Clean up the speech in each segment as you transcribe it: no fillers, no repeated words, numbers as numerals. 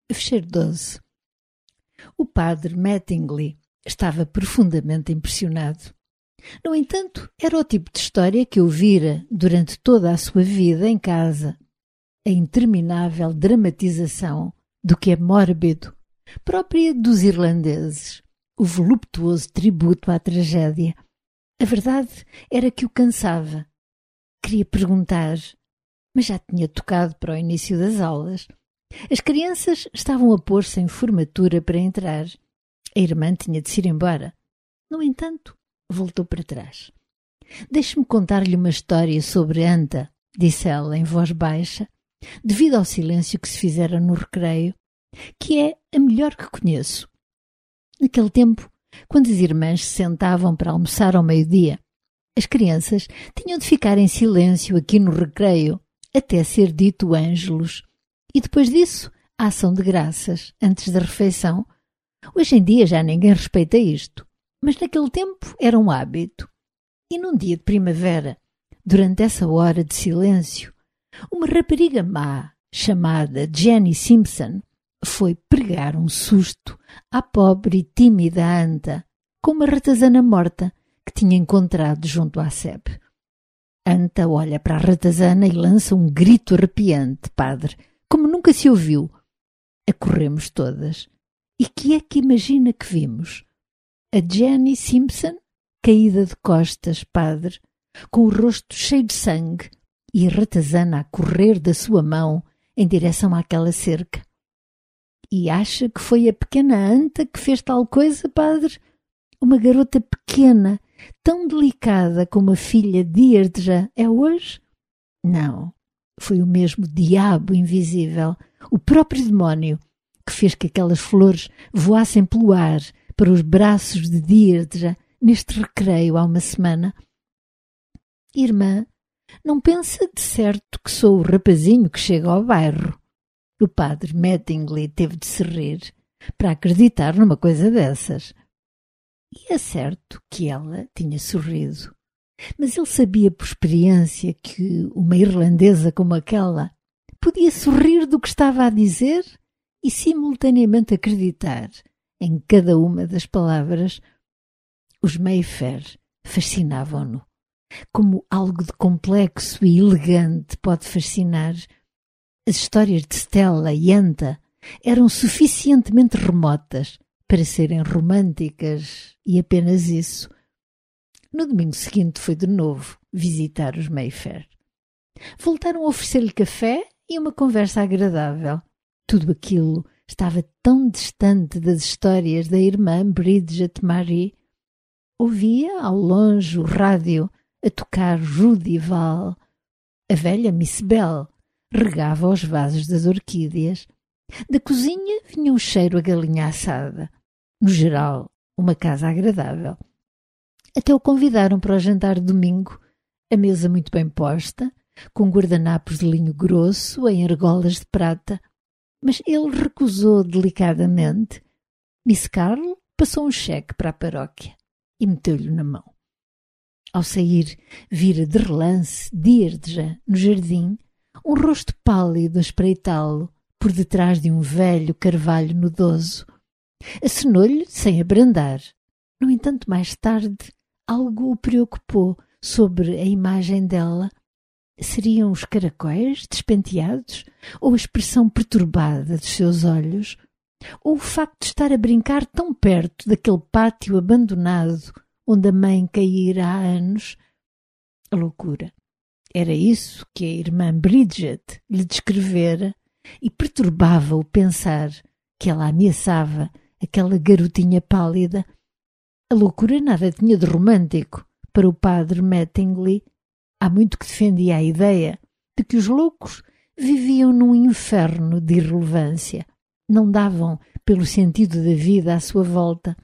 Fecheiro 12. O padre Mattingly estava profundamente impressionado. No entanto, era o tipo de história que ouvira durante toda a sua vida em casa. A interminável dramatização do que é mórbido, própria dos irlandeses, o voluptuoso tributo à tragédia. A verdade era que o cansava. Queria perguntar, mas já tinha tocado para o início das aulas. As crianças estavam a pôr-se em formatura para entrar. A irmã tinha de se ir embora. No entanto, voltou para trás. Deixe-me contar-lhe uma história sobre Anta, disse ela em voz baixa, devido ao silêncio que se fizera no recreio, que é a melhor que conheço. Naquele tempo, quando as irmãs se sentavam para almoçar ao meio-dia, as crianças tinham de ficar em silêncio aqui no recreio até ser dito o Ângelus, e depois disso a ação de graças, antes da refeição. Hoje em dia já ninguém respeita isto, mas naquele tempo era um hábito. E num dia de primavera, durante essa hora de silêncio, uma rapariga má, chamada Jenny Simpson, foi pregar um susto à pobre e tímida Anta com uma ratazana morta que tinha encontrado junto à sebe. Anta olha para a ratazana e lança um grito arrepiante, padre, como nunca se ouviu. Acorremos todas. E que é que imagina que vimos? A Jenny Simpson, caída de costas, padre, com o rosto cheio de sangue e a ratazana a correr da sua mão em direção àquela cerca. E acha que foi a pequena Anta que fez tal coisa, padre? Uma garota pequena, tão delicada como a filha Deirdre é hoje? Não, foi o mesmo diabo invisível, o próprio demónio, que fez que aquelas flores voassem pelo ar para os braços de Deirdre neste recreio há uma semana. Irmã, não pensa de certo que sou o rapazinho que chega ao bairro? O padre Mattingly teve de se rir para acreditar numa coisa dessas. E é certo que ela tinha sorrido, mas ele sabia por experiência que uma irlandesa como aquela podia sorrir do que estava a dizer e simultaneamente acreditar em cada uma das palavras. Os Mayfair fascinavam-no, como algo de complexo e elegante pode fascinar. As histórias de Stella e Anta eram suficientemente remotas para serem românticas e apenas isso. No domingo seguinte foi de novo visitar os Mayfair. Voltaram a oferecer-lhe café e uma conversa agradável. Tudo aquilo estava tão distante das histórias da irmã Bridget Marie. Ouvia ao longe o rádio a tocar Rudy Val. A velha Miss Bell regava os vasos das orquídeas. Da cozinha vinha um cheiro a galinha assada. No geral, uma casa agradável. Até o convidaram para o jantar de domingo, a mesa muito bem posta, com guardanapos de linho grosso em argolas de prata, mas ele recusou delicadamente. Miss Carl passou um cheque para a paróquia e meteu-lhe na mão. Ao sair, vira de relance Deirdre no jardim, um rosto pálido a espreitá-lo por detrás de um velho carvalho nodoso. Acenou-lhe sem abrandar. No entanto, mais tarde, algo o preocupou sobre a imagem dela. Seriam os caracóis despenteados? Ou a expressão perturbada dos seus olhos? Ou o facto de estar a brincar tão perto daquele pátio abandonado onde a mãe caíra há anos? A loucura. Era isso que a irmã Bridget lhe descrevera e perturbava-o pensar que ela ameaçava aquela garotinha pálida. A loucura nada tinha de romântico para o padre Mattingly. Há muito que defendia a ideia de que os loucos viviam num inferno de irrelevância. Não davam pelo sentido da vida à sua volta.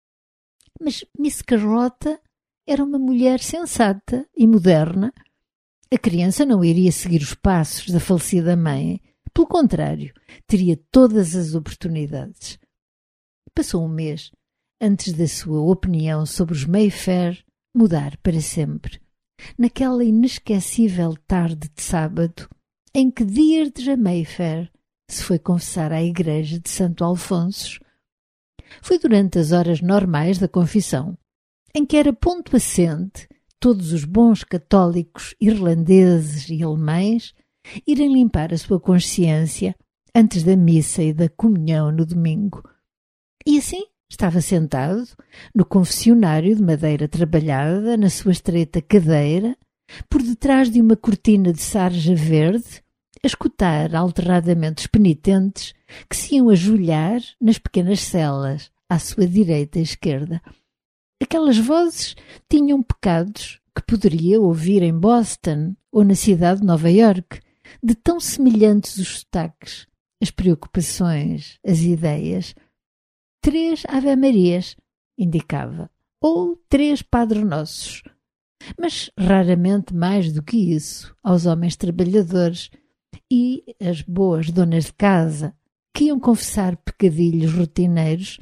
Mas Miss Carlota era uma mulher sensata e moderna. A criança não iria seguir os passos da falecida mãe. Pelo contrário, teria todas as oportunidades. Passou um mês antes da sua opinião sobre os Mayfair mudar para sempre. Naquela inesquecível tarde de sábado, em que Deirdre Mayfair se foi confessar à igreja de Santo Alfonso. Foi durante as horas normais da confissão, em que era ponto assente todos os bons católicos irlandeses e alemães irem limpar a sua consciência antes da missa e da comunhão no domingo. E assim estava sentado no confessionário de madeira trabalhada, na sua estreita cadeira, por detrás de uma cortina de sarja verde, a escutar alternadamente os penitentes que se iam ajoelhar nas pequenas celas à sua direita e esquerda. Aquelas vozes tinham pecados que poderia ouvir em Boston ou na cidade de Nova Iorque, de tão semelhantes os sotaques, as preocupações, as ideias. 3 Ave-Marias, indicava, ou 3 Padre Nossos, mas raramente mais do que isso aos homens trabalhadores e as boas donas de casa que iam confessar pecadilhos rotineiros.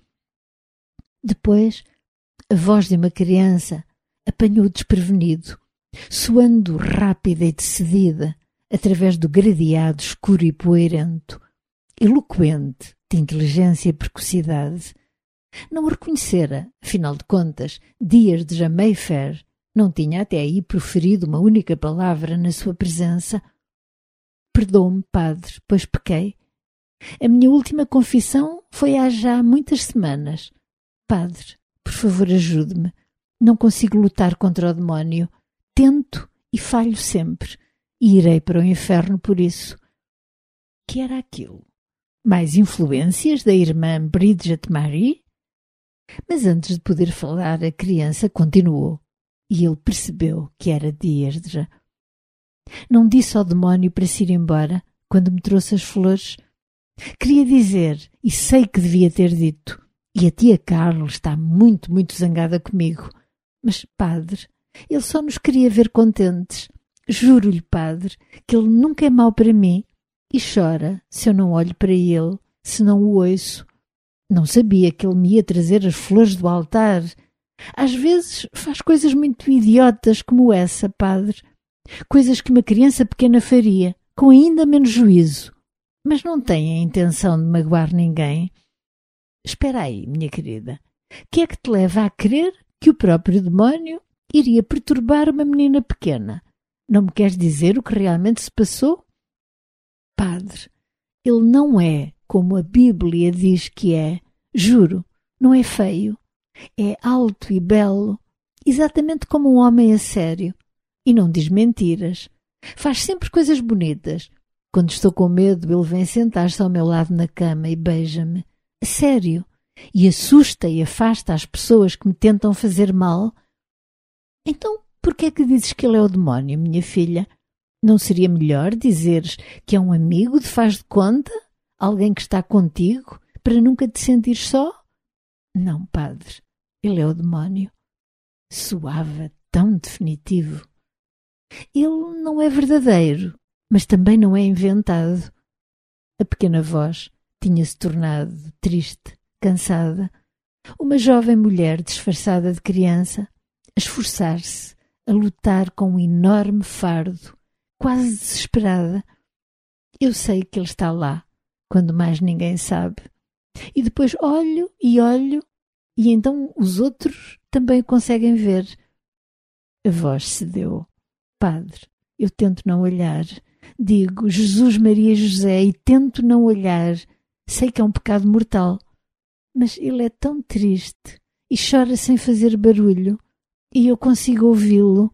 Depois, a voz de uma criança apanhou-o desprevenido, soando rápida e decidida através do gradeado escuro e poeirento, eloquente de inteligência e precocidade. Não o reconhecera, afinal de contas, Dias de Mayfair não tinha até aí proferido uma única palavra na sua presença. Perdoe-me, padre, pois pequei. A minha última confissão foi há já muitas semanas. Padre, por favor, ajude-me. Não consigo lutar contra o demónio. Tento e falho sempre. E irei para o inferno por isso. Que era aquilo? Mais influências da irmã Bridget Mary? Mas antes de poder falar, a criança continuou. E ele percebeu que era Deirdre. Não disse ao demónio para se ir embora quando me trouxe as flores. Queria dizer, e sei que devia ter dito, e a tia Carla está muito, muito zangada comigo. Mas, padre, ele só nos queria ver contentes. Juro-lhe, padre, que ele nunca é mau para mim e chora se eu não olho para ele, se não o ouço. Não sabia que ele me ia trazer as flores do altar. Às vezes faz coisas muito idiotas como essa, padre. Coisas que uma criança pequena faria, com ainda menos juízo. Mas não tem a intenção de magoar ninguém. Espera aí, minha querida. Que é que te leva a crer que o próprio demónio iria perturbar uma menina pequena? Não me queres dizer o que realmente se passou? Padre, ele não é como a Bíblia diz que é. Juro, não é feio. É alto e belo, exatamente como um homem a sério. E não diz mentiras. Faz sempre coisas bonitas. Quando estou com medo, ele vem sentar-se ao meu lado na cama e beija-me. A sério. E assusta e afasta as pessoas que me tentam fazer mal. Então, por que é que dizes que ele é o demónio, minha filha? Não seria melhor dizeres que é um amigo de faz de conta? Alguém que está contigo para nunca te sentir só? Não, padre. Ele é o demónio. Soava tão definitivo. Ele não é verdadeiro, mas também não é inventado. A pequena voz tinha-se tornado triste, cansada. Uma jovem mulher disfarçada de criança, a esforçar-se, a lutar com um enorme fardo, quase desesperada. Eu sei que ele está lá, quando mais ninguém sabe. E depois olho, e então os outros também o conseguem ver. A voz cedeu. Padre, eu tento não olhar. Digo Jesus, Maria e José e tento não olhar. Sei que é um pecado mortal. Mas ele é tão triste e chora sem fazer barulho. E eu consigo ouvi-lo.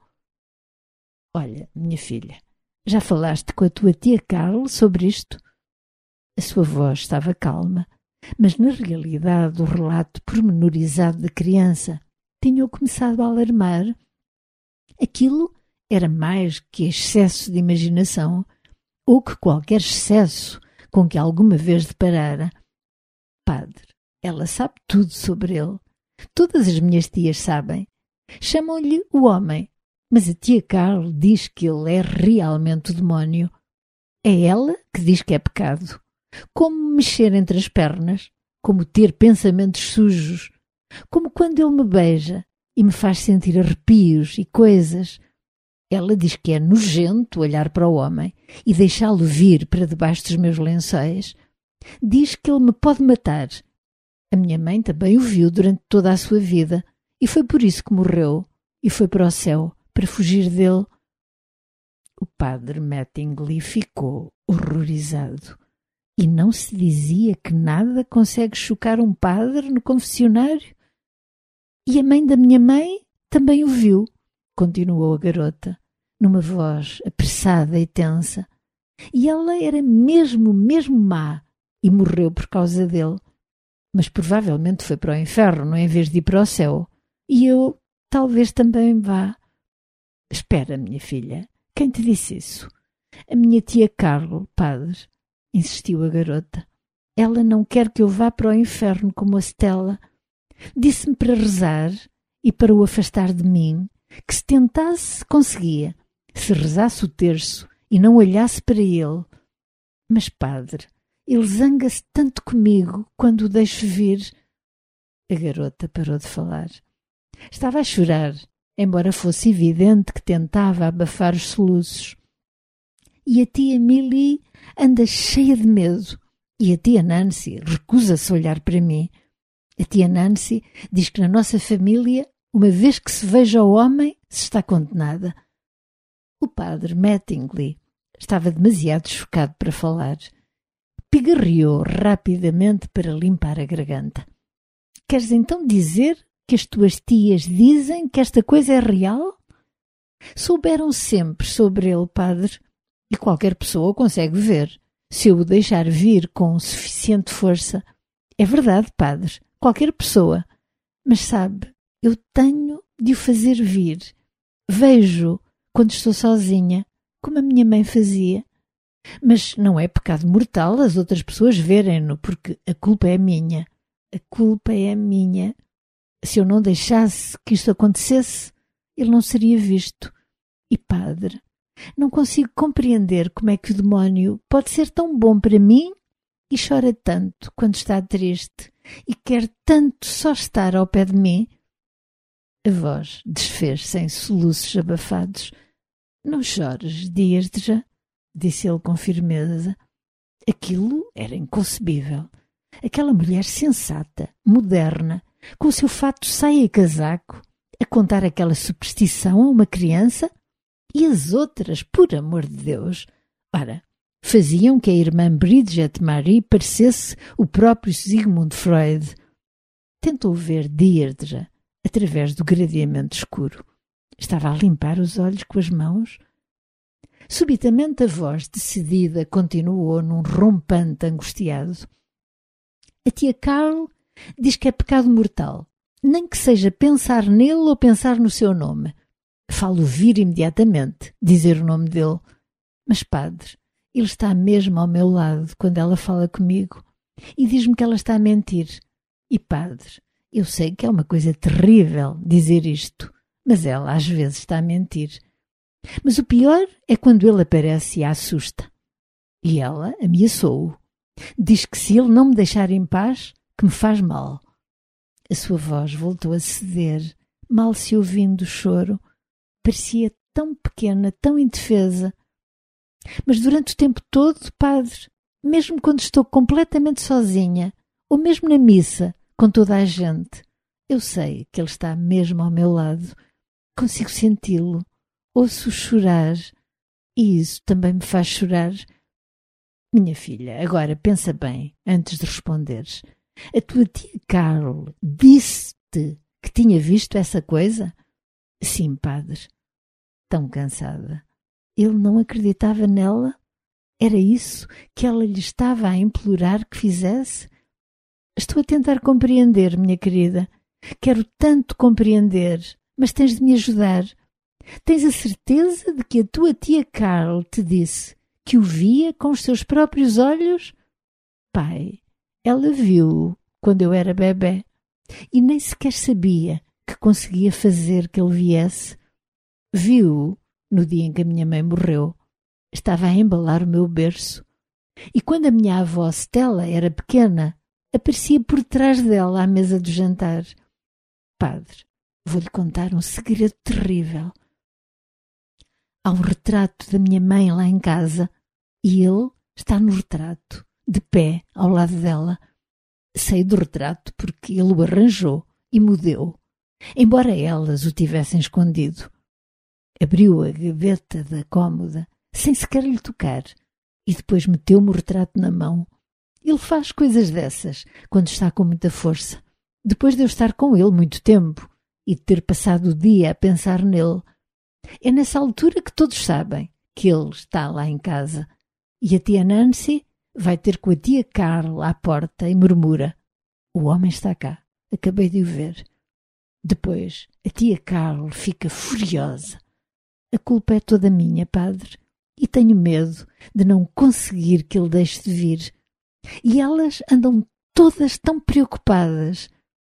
Olha, minha filha, já falaste com a tua tia Carla sobre isto? A sua voz estava calma, mas na realidade o relato pormenorizado da criança tinha-o começado a alarmar. Aquilo era mais que excesso de imaginação, ou que qualquer excesso com que alguma vez deparara. Padre, ela sabe tudo sobre ele. Todas as minhas tias sabem. Chamam-lhe o homem, mas a tia Carla diz que ele é realmente o demónio. É ela que diz que é pecado. Como mexer entre as pernas, como ter pensamentos sujos, como quando ele me beija e me faz sentir arrepios e coisas. Ela diz que é nojento olhar para o homem e deixá-lo vir para debaixo dos meus lençóis. Diz que ele me pode matar. A minha mãe também o viu durante toda a sua vida e foi por isso que morreu e foi para o céu, para fugir dele. O padre Mattingly ficou horrorizado. E não se dizia que nada consegue chocar um padre no confessionário? E a mãe da minha mãe também o viu, continuou a garota, numa voz apressada e tensa. E ela era mesmo má e morreu por causa dele. Mas provavelmente foi para o inferno em vez de ir para o céu. E eu talvez também vá. Espera, minha filha, quem te disse isso? A minha tia Carlo, padre, insistiu a garota. Ela não quer que eu vá para o inferno como a Stella. Disse-me para rezar e para o afastar de mim, que se tentasse, conseguia, se rezasse o terço e não olhasse para ele. Mas, padre, ele zanga-se tanto comigo quando o deixo vir. A garota parou de falar. Estava a chorar, embora fosse evidente que tentava abafar os soluços. E a tia Millie anda cheia de medo. E a tia Nancy recusa-se a olhar para mim. A tia Nancy diz que na nossa família, uma vez que se veja o homem, se está condenada. O padre Mattingly estava demasiado chocado para falar. Pigarreou rapidamente para limpar a garganta. Queres então dizer que as tuas tias dizem que esta coisa é real? Souberam sempre sobre ele, padre, e qualquer pessoa consegue ver, se eu o deixar vir com suficiente força. É verdade, padre, qualquer pessoa. Mas sabe, eu tenho de o fazer vir. Vejo quando estou sozinha, como a minha mãe fazia. Mas não é pecado mortal as outras pessoas verem-no, porque a culpa é minha. A culpa é minha. Se eu não deixasse que isto acontecesse, ele não seria visto. E, padre, não consigo compreender como é que o demónio pode ser tão bom para mim e chora tanto quando está triste e quer tanto só estar ao pé de mim. A voz desfez-se em soluços abafados. Não chores, Deirdre, disse ele com firmeza. Aquilo era inconcebível. Aquela mulher sensata, moderna, com o seu fato saia e casaco, a contar aquela superstição a uma criança, e as outras, por amor de Deus, ora, faziam que a irmã Bridget Marie parecesse o próprio Sigmund Freud. Tentou ver Deirdre através do gradeamento escuro. Estava a limpar os olhos com as mãos. Subitamente a voz decidida continuou num rompante angustiado. A tia Carl diz que é pecado mortal, nem que seja pensar nele ou pensar no seu nome. Falo vir imediatamente, dizer o nome dele. Mas, padre, ele está mesmo ao meu lado quando ela fala comigo e diz-me que ela está a mentir. E, padre, eu sei que é uma coisa terrível dizer isto, mas ela às vezes está a mentir. Mas o pior é quando ele aparece e a assusta. E ela ameaçou-o. Diz que se ele não me deixar em paz, que me faz mal. A sua voz voltou a ceder, mal se ouvindo o choro. Parecia tão pequena, tão indefesa. Mas durante o tempo todo, padre, mesmo quando estou completamente sozinha, ou mesmo na missa, com toda a gente, eu sei que ele está mesmo ao meu lado. Consigo senti-lo, ouço chorar, e isso também me faz chorar. Minha filha, agora pensa bem, antes de responderes. A tua tia Carol disse-te que tinha visto essa coisa? Sim, padre. Tão cansada. Ele não acreditava nela? Era isso que ela lhe estava a implorar que fizesse? Estou a tentar compreender, minha querida. Quero tanto compreender, mas tens de me ajudar. Tens a certeza de que a tua tia Carol te disse que o via com os seus próprios olhos? Pai, ela viu-o quando eu era bebé e nem sequer sabia que conseguia fazer que ele viesse. Viu-o no dia em que a minha mãe morreu. Estava a embalar o meu berço. E quando a minha avó Stella era pequena, aparecia por trás dela à mesa do jantar. Padre, vou-lhe contar um segredo terrível. Há um retrato da minha mãe lá em casa e ele está no retrato, de pé ao lado dela. Sei do retrato porque ele o arranjou e me o deu, embora elas o tivessem escondido. Abriu a gaveta da cômoda, sem sequer lhe tocar, e depois meteu-me o retrato na mão. Ele faz coisas dessas quando está com muita força, depois de eu estar com ele muito tempo e de ter passado o dia a pensar nele. É nessa altura que todos sabem que ele está lá em casa. E a tia Nancy vai ter com a tia Carl à porta e murmura: "O homem está cá, acabei de o ver." Depois a tia Carl fica furiosa. "A culpa é toda minha, padre, e tenho medo de não conseguir que ele deixe de vir." E elas andam todas tão preocupadas.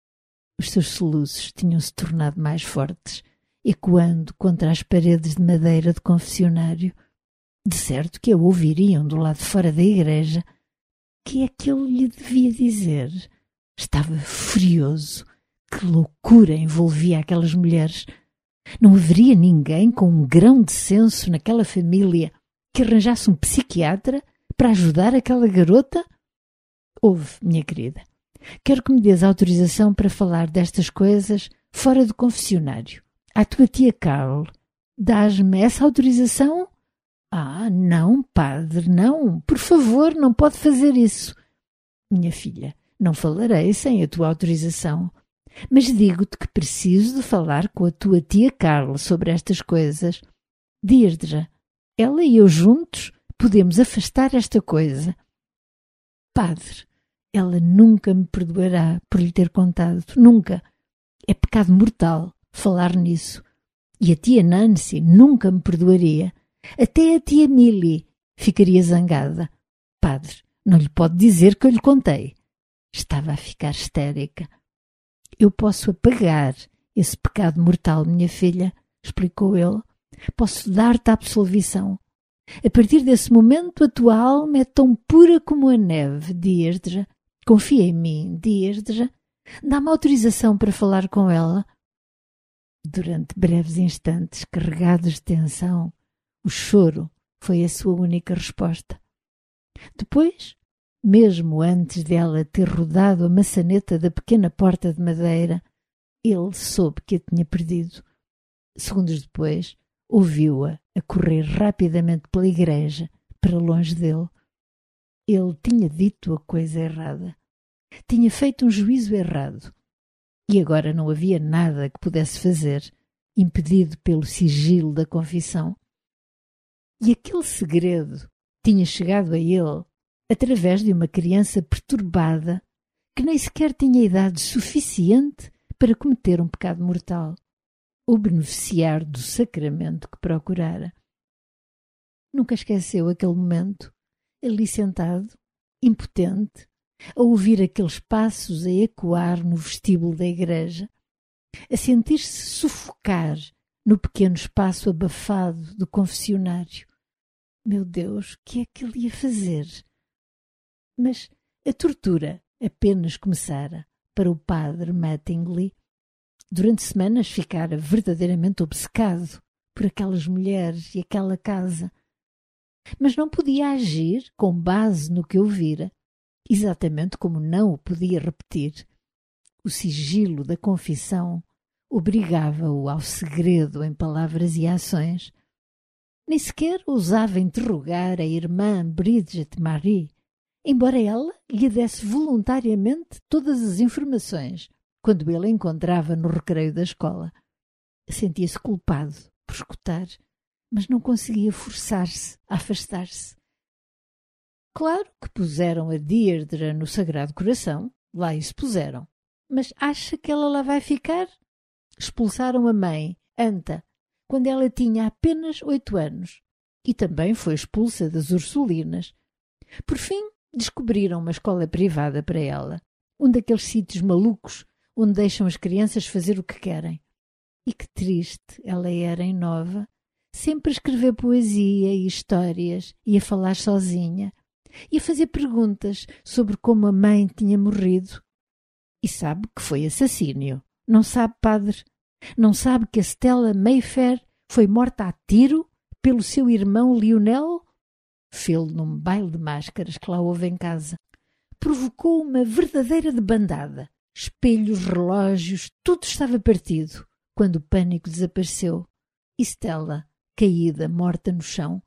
Os seus soluços tinham-se tornado mais fortes, ecoando contra as paredes de madeira do confessionário. De certo que a ouviriam do lado de fora da igreja. Que é que ele lhe devia dizer? Estava furioso. Que loucura envolvia aquelas mulheres! Não haveria ninguém com um grão de senso naquela família que arranjasse um psiquiatra para ajudar aquela garota? Ouve, minha querida, quero que me dês autorização para falar destas coisas fora do confessionário. À tua tia Carl, dás-me essa autorização? Ah, não, padre, não, por favor, não pode fazer isso. Minha filha, não falarei sem a tua autorização, mas digo-te que preciso de falar com a tua tia Carl sobre estas coisas. Deirdre, ela e eu juntos podemos afastar esta coisa. Padre, ela nunca me perdoará por lhe ter contado, nunca. É pecado mortal falar nisso. E a tia Nancy nunca me perdoaria. Até a tia Millie ficaria zangada. Padre, não lhe pode dizer que eu lhe contei. Estava a ficar histérica. Eu posso apagar esse pecado mortal, minha filha, explicou ele. Posso dar-te a absolvição. A partir desse momento a tua alma é tão pura como a neve, Deirdre. Confia em mim, Deirdre. Dá-me autorização para falar com ela. Durante breves instantes, carregados de tensão, o choro foi a sua única resposta. Depois, mesmo antes dela ter rodado a maçaneta da pequena porta de madeira, ele soube que a tinha perdido. Segundos depois, ouviu-a a correr rapidamente pela igreja, para longe dele. Ele tinha dito a coisa errada. Tinha feito um juízo errado. E agora não havia nada que pudesse fazer, impedido pelo sigilo da confissão. E aquele segredo tinha chegado a ele através de uma criança perturbada que nem sequer tinha idade suficiente para cometer um pecado mortal ou beneficiar do sacramento que procurara. Nunca esqueceu aquele momento, ali sentado, impotente, a ouvir aqueles passos a ecoar no vestíbulo da igreja, a sentir-se sufocar no pequeno espaço abafado do confessionário. Meu Deus, o que é que ele ia fazer? Mas a tortura apenas começara para o padre Mattingly. Durante semanas ficara verdadeiramente obcecado por aquelas mulheres e aquela casa. Mas não podia agir com base no que ouvira, exatamente como não o podia repetir. O sigilo da confissão obrigava-o ao segredo em palavras e ações. Nem sequer ousava interrogar a irmã Bridget Marie, embora ela lhe desse voluntariamente todas as informações quando ele a encontrava no recreio da escola. Sentia-se culpado por escutar, mas não conseguia forçar-se a afastar-se. Claro que puseram a Deirdre no Sagrado Coração, lá isso puseram. Mas acha que ela lá vai ficar? Expulsaram a mãe, Anta, quando ela tinha apenas 8 anos. E também foi expulsa das Ursulinas. Por fim, descobriram uma escola privada para ela. Um daqueles sítios malucos onde deixam as crianças fazer o que querem. E que triste ela era em Nova. Sempre a escrever poesia e histórias e a falar sozinha. E a fazer perguntas sobre como a mãe tinha morrido. E sabe que foi assassínio. Não sabe, padre? Não sabe que a Stella Mayfair foi morta a tiro pelo seu irmão Lionel? fê-lo num baile de máscaras que lá houve em casa. Provocou uma verdadeira debandada. Espelhos, relógios, tudo estava partido, quando o pânico desapareceu. E Stella, caída, morta no chão.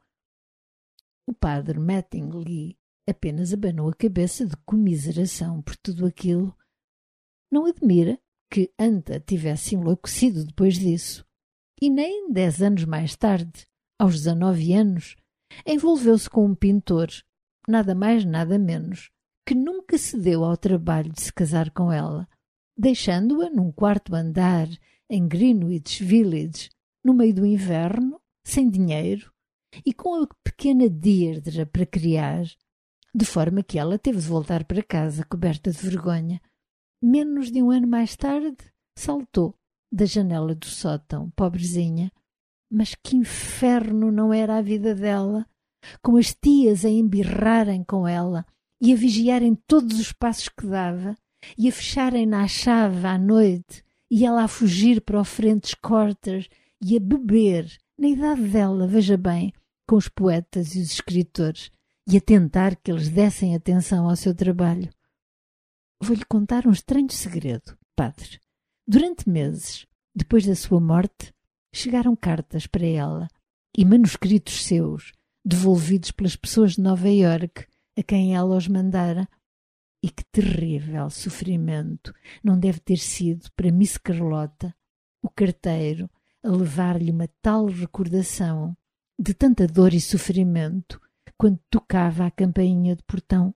O padre Mattingly apenas abanou a cabeça de comiseração por tudo aquilo. Não admira que Anta tivesse enlouquecido depois disso. E nem 10 anos mais tarde, aos 19 anos, envolveu-se com um pintor, nada mais nada menos, que nunca se deu ao trabalho de se casar com ela, deixando-a num quarto andar em Greenwich Village, no meio do inverno, sem dinheiro, e com a pequena Deirdre para criar, de forma que ela teve de voltar para casa coberta de vergonha. Menos de um ano mais tarde, saltou da janela do sótão, pobrezinha. Mas que inferno não era a vida dela, com as tias a embirrarem com ela e a vigiarem todos os passos que dava e a fecharem-na à chave à noite e ela a fugir para o French Quarter e a beber, na idade dela, veja bem, com os poetas e os escritores e a tentar que eles dessem atenção ao seu trabalho. Vou-lhe contar um estranho segredo, padre. Durante meses, depois da sua morte, chegaram cartas para ela e manuscritos seus, devolvidos pelas pessoas de Nova Iorque, a quem ela os mandara. E que terrível sofrimento não deve ter sido para Miss Carlota, o carteiro, a levar-lhe uma tal recordação de tanta dor e sofrimento quando tocava a campainha de portão.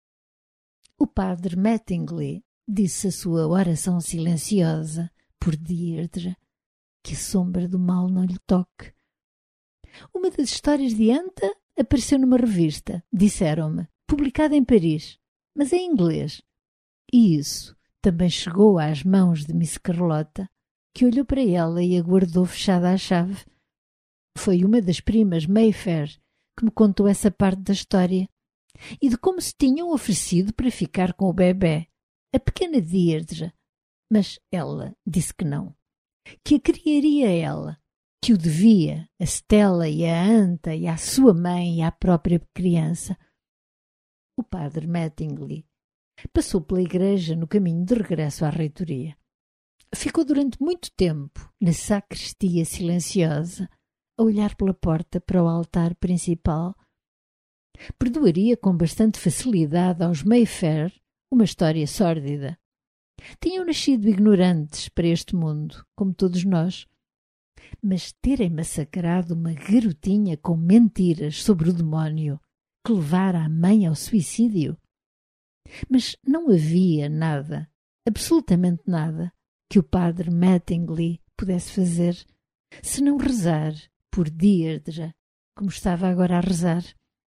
O padre Mattingly disse a sua oração silenciosa por Deirdre, que a sombra do mal não lhe toque. Uma das histórias de Anta apareceu numa revista, disseram-me, publicada em Paris, mas em inglês. E isso também chegou às mãos de Miss Carlota, que olhou para ela e a guardou fechada à chave. Foi uma das primas Mayfair que me contou essa parte da história e de como se tinham oferecido para ficar com o bebé, a pequena Deirdre, mas ela disse que não, que a criaria ela, que o devia a Stella e a Anta e à sua mãe e à própria criança. O padre Mattingly passou pela igreja no caminho de regresso à reitoria. Ficou durante muito tempo na sacristia silenciosa, a olhar pela porta para o altar principal. Perdoaria com bastante facilidade aos Mayfair uma história sórdida. Tinham nascido ignorantes para este mundo, como todos nós. Mas terem massacrado uma garotinha com mentiras sobre o demónio que levara a mãe ao suicídio? Mas não havia nada, absolutamente nada, que o padre Mattingly pudesse fazer, senão rezar por Deirdre, como estava agora a rezar.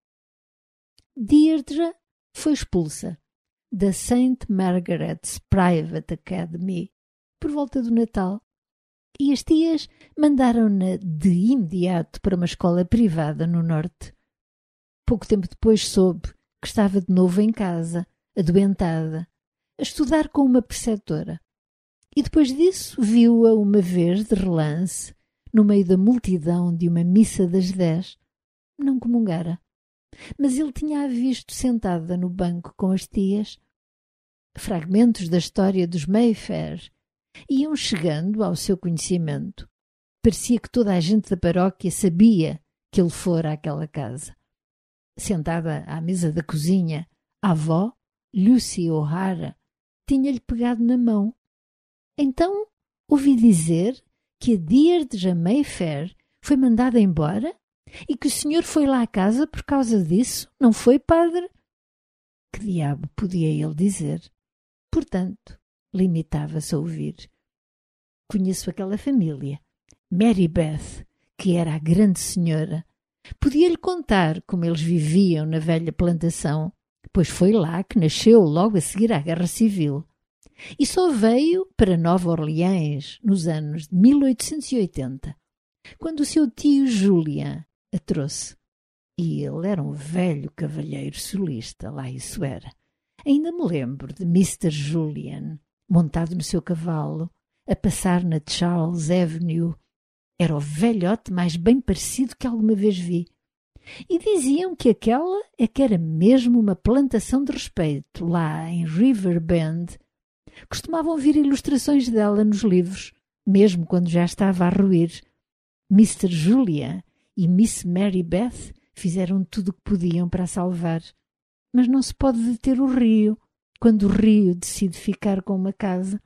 Deirdre foi expulsa da St. Margaret's Private Academy por volta do Natal e as tias mandaram-na de imediato para uma escola privada no norte. Pouco tempo depois soube que estava de novo em casa, adoentada, a estudar com uma preceptora. E depois disso viu-a uma vez de relance, no meio da multidão de uma missa das 10. Não comungara, mas ele tinha-a visto sentada no banco com as tias. Fragmentos da história dos Mayfair iam chegando ao seu conhecimento. Parecia que toda a gente da paróquia sabia que ele fora àquela casa. Sentada à mesa da cozinha, a avó, Lucy O'Hara, tinha-lhe pegado na mão. Então ouvi dizer que a Deirdre Mayfair foi mandada embora e que o senhor foi lá à casa por causa disso, não foi, padre? Que diabo podia ele dizer? Portanto, limitava-se a ouvir. Conheço aquela família. Mary Beth, que era a grande senhora, podia-lhe contar como eles viviam na velha plantação, pois foi lá que nasceu logo a seguir à Guerra Civil. E só veio para Nova Orleans nos anos de 1880, quando o seu tio Julian a trouxe. E ele era um velho cavalheiro solista, lá isso era. Ainda me lembro de Mr. Julian, montado no seu cavalo, a passar na Charles Avenue. Era o velhote mais bem parecido que alguma vez vi. E diziam que aquela é que era mesmo uma plantação de respeito lá em Riverbend. Costumavam vir ilustrações dela nos livros, mesmo quando já estava a ruir. Mr. Julian e Miss Mary Beth fizeram tudo o que podiam para a salvar. Mas não se pode deter o rio, quando o rio decide ficar com uma casa.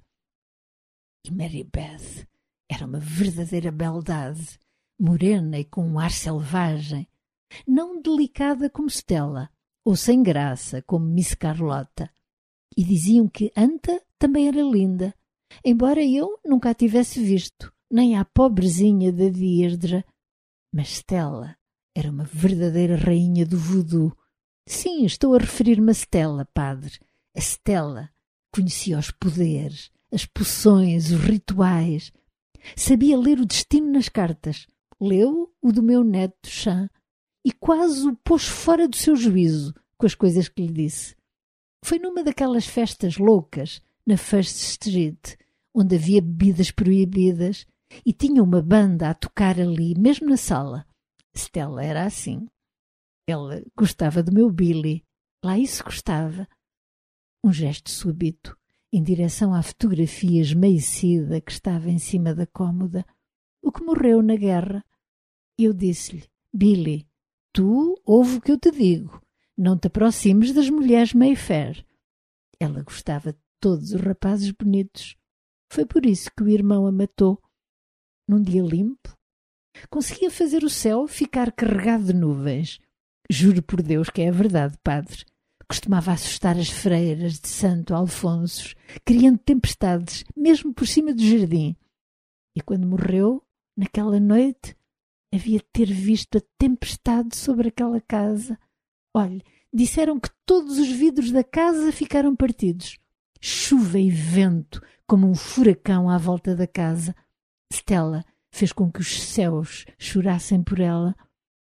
E Mary Beth era uma verdadeira beldade, morena e com um ar selvagem, não delicada como Stella, ou sem graça como Miss Carlota. E diziam que Anta também era linda, embora eu nunca a tivesse visto, nem a pobrezinha da Deirdre. Mas Stella era uma verdadeira rainha do voodoo. Sim, estou a referir-me a Stella, padre. A Stella conhecia os poderes, as poções, os rituais. Sabia ler o destino nas cartas. Leu o do meu neto Chan e quase o pôs fora do seu juízo com as coisas que lhe disse. Foi numa daquelas festas loucas, na First Street, onde havia bebidas proibidas e tinha uma banda a tocar ali, mesmo na sala. Stella era assim. Ela gostava do meu Billy. Lá isso gostava. Um gesto súbito, em direção à fotografia esmaecida que estava em cima da cômoda, o que morreu na guerra. Eu disse-lhe: Billy, tu ouve o que eu te digo. Não te aproximes das mulheres Mayfair. Ela gostava de todos os rapazes bonitos. Foi por isso que o irmão a matou. Num dia limpo, conseguia fazer o céu ficar carregado de nuvens. Juro por Deus que é a verdade, padre. Costumava assustar as freiras de Santo Alfonso, criando tempestades, mesmo por cima do jardim. E quando morreu, naquela noite, havia de ter visto a tempestade sobre aquela casa. Olhe, disseram que todos os vidros da casa ficaram partidos. Chuva e vento, como um furacão à volta da casa. Stella fez com que os céus chorassem por ela.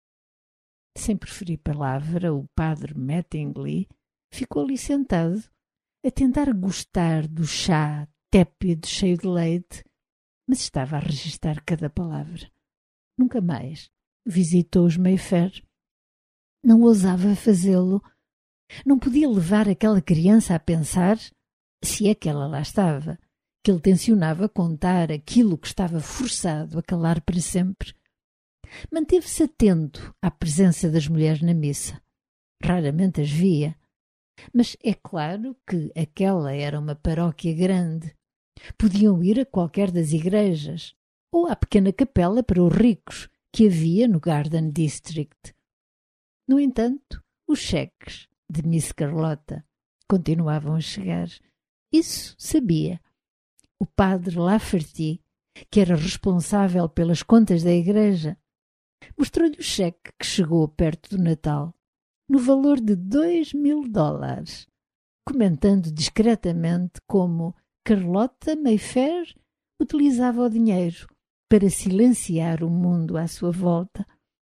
Sem preferir palavra, o padre Mattingly ficou ali sentado, a tentar gostar do chá tépido cheio de leite, mas estava a registar cada palavra. Nunca mais visitou os Mayfair. Não ousava fazê-lo. Não podia levar aquela criança a pensar, se é que ela lá estava, que ele tencionava contar aquilo que estava forçado a calar para sempre. Manteve-se atento à presença das mulheres na missa. Raramente as via. Mas é claro que aquela era uma paróquia grande. Podiam ir a qualquer das igrejas, ou à pequena capela para os ricos que havia no Garden District. No entanto, os cheques de Miss Carlota continuavam a chegar. Isso sabia. O padre Lafferty, que era responsável pelas contas da igreja, mostrou-lhe o cheque que chegou perto do Natal, no valor de $2.000, comentando discretamente como Carlota Mayfair utilizava o dinheiro para silenciar o mundo à sua volta.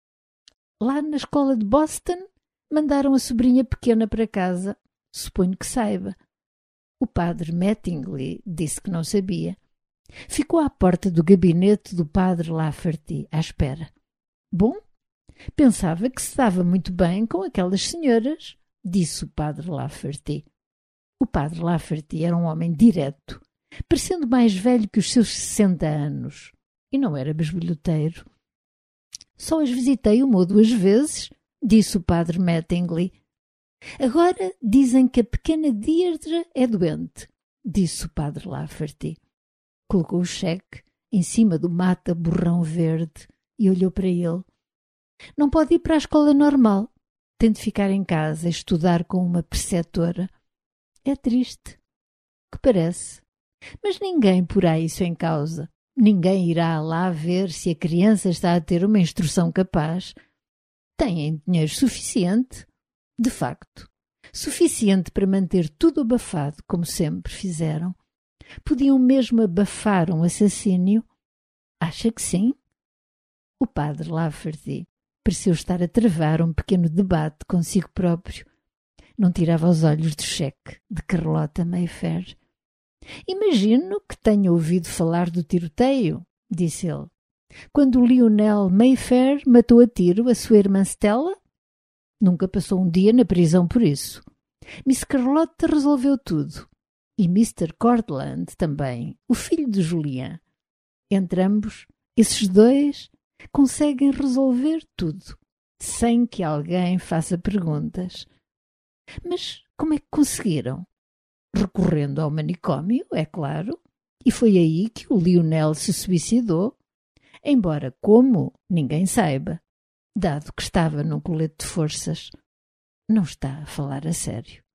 Lá na escola de Boston, mandaram a sobrinha pequena para casa. Suponho que saiba. O padre Mattingly disse que não sabia. Ficou à porta do gabinete do padre Lafferty, à espera. Bom, pensava que se dava muito bem com aquelas senhoras, disse o padre Lafferty. O padre Lafferty era um homem direto, parecendo mais velho que os seus 60 anos, e não era bisbilhoteiro. Só as visitei uma ou duas vezes, disse o padre Mattingly. Agora dizem que a pequena Deirdre é doente, disse o padre Lafferty. Colocou o cheque em cima do mata-borrão verde e olhou para ele. Não pode ir para a escola normal. Tem de ficar em casa e estudar com uma preceptora. É triste, que parece. Mas ninguém porá isso em causa. Ninguém irá lá ver se a criança está a ter uma instrução capaz. Têm dinheiro suficiente, de facto. Suficiente para manter tudo abafado, como sempre fizeram. Podiam mesmo abafar um assassínio. Acha que sim? O padre Lafferty pareceu estar a travar um pequeno debate consigo próprio. Não tirava os olhos do cheque de Carlota Mayfair. Imagino que tenha ouvido falar do tiroteio, disse ele. Quando Lionel Mayfair matou a tiro a sua irmã Stella? Nunca passou um dia na prisão por isso. Miss Carlotta resolveu tudo. E Mr. Cortland também, o filho de Julian. Entre ambos, esses dois conseguem resolver tudo, sem que alguém faça perguntas. Mas como é que conseguiram? Recorrendo ao manicômio, é claro. E foi aí que o Lionel se suicidou, embora como ninguém saiba, dado que estava num colete de forças. Não está a falar a sério.